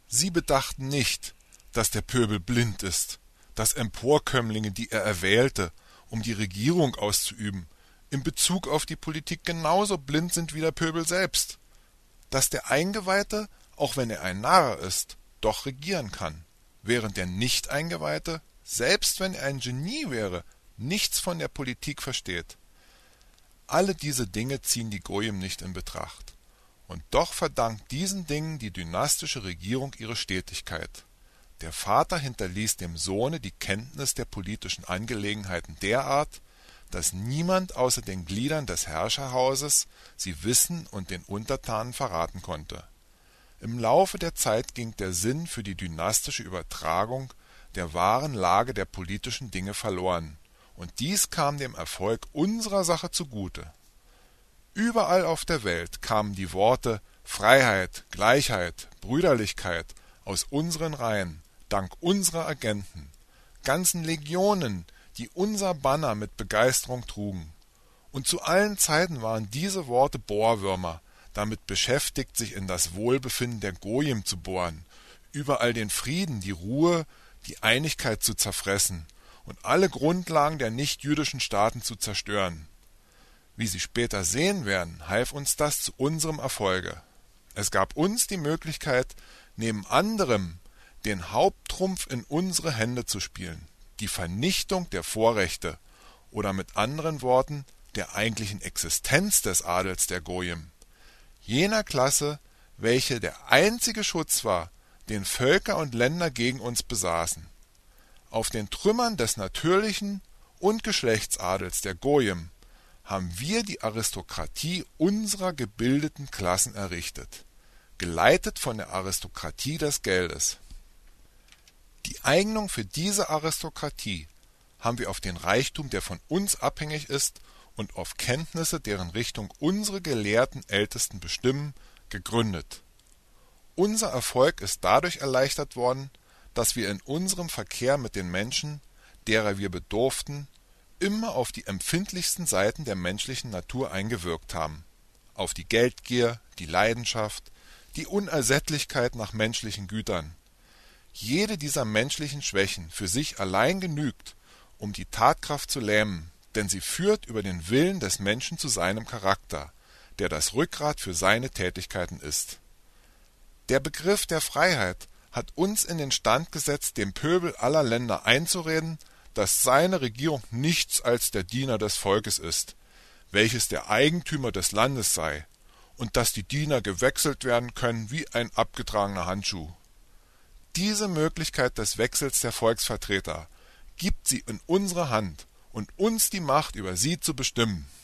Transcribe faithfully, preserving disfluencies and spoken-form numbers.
Sie bedachten nicht, dass der Pöbel blind ist, dass Emporkömmlinge, die er erwählte, um die Regierung auszuüben, in Bezug auf die Politik genauso blind sind wie der Pöbel selbst, dass der Eingeweihte, auch wenn er ein Narr ist, doch regieren kann, während der Nicht-Eingeweihte, selbst wenn er ein Genie wäre, nichts von der Politik versteht. Alle diese Dinge ziehen die Goyim nicht in Betracht. Und doch verdankt diesen Dingen die dynastische Regierung ihre Stetigkeit. Der Vater hinterließ dem Sohne die Kenntnis der politischen Angelegenheiten derart, dass niemand außer den Gliedern des Herrscherhauses sie wissen und den Untertanen verraten konnte. Im Laufe der Zeit ging der Sinn für die dynastische Übertragung der wahren Lage der politischen Dinge verloren, und dies kam dem Erfolg unserer Sache zugute. Überall auf der Welt kamen die Worte Freiheit, Gleichheit, Brüderlichkeit aus unseren Reihen, dank unserer Agenten, ganzen Legionen, die unser Banner mit Begeisterung trugen. Und zu allen Zeiten waren diese Worte Bohrwürmer, damit beschäftigt, sich in das Wohlbefinden der Goyim zu bohren, überall den Frieden, die Ruhe, die Einigkeit zu zerfressen und alle Grundlagen der nichtjüdischen Staaten zu zerstören. Wie Sie später sehen werden, half uns das zu unserem Erfolge. Es gab uns die Möglichkeit, neben anderem den Haupttrumpf in unsere Hände zu spielen, die Vernichtung der Vorrechte oder mit anderen Worten der eigentlichen Existenz des Adels der Goyim, jener Klasse, welche der einzige Schutz war, den Völker und Länder gegen uns besaßen. Auf den Trümmern des natürlichen und Geschlechtsadels der Goyim haben wir die Aristokratie unserer gebildeten Klassen errichtet, geleitet von der Aristokratie des Geldes. Die Eignung für diese Aristokratie haben wir auf den Reichtum, der von uns abhängig ist, und auf Kenntnisse, deren Richtung unsere gelehrten Ältesten bestimmen, gegründet. Unser Erfolg ist dadurch erleichtert worden, dass wir in unserem Verkehr mit den Menschen, derer wir bedurften, immer auf die empfindlichsten Seiten der menschlichen Natur eingewirkt haben, auf die Geldgier, die Leidenschaft, die Unersättlichkeit nach menschlichen Gütern. Jede dieser menschlichen Schwächen für sich allein genügt, um die Tatkraft zu lähmen, denn sie führt über den Willen des Menschen zu seinem Charakter, der das Rückgrat für seine Tätigkeiten ist. Der Begriff der Freiheit hat uns in den Stand gesetzt, dem Pöbel aller Länder einzureden, dass seine Regierung nichts als der Diener des Volkes ist, welches der Eigentümer des Landes sei, und dass die Diener gewechselt werden können wie ein abgetragener Handschuh. Diese Möglichkeit des Wechsels der Volksvertreter gibt sie in unsere Hand und uns die Macht, über sie zu bestimmen.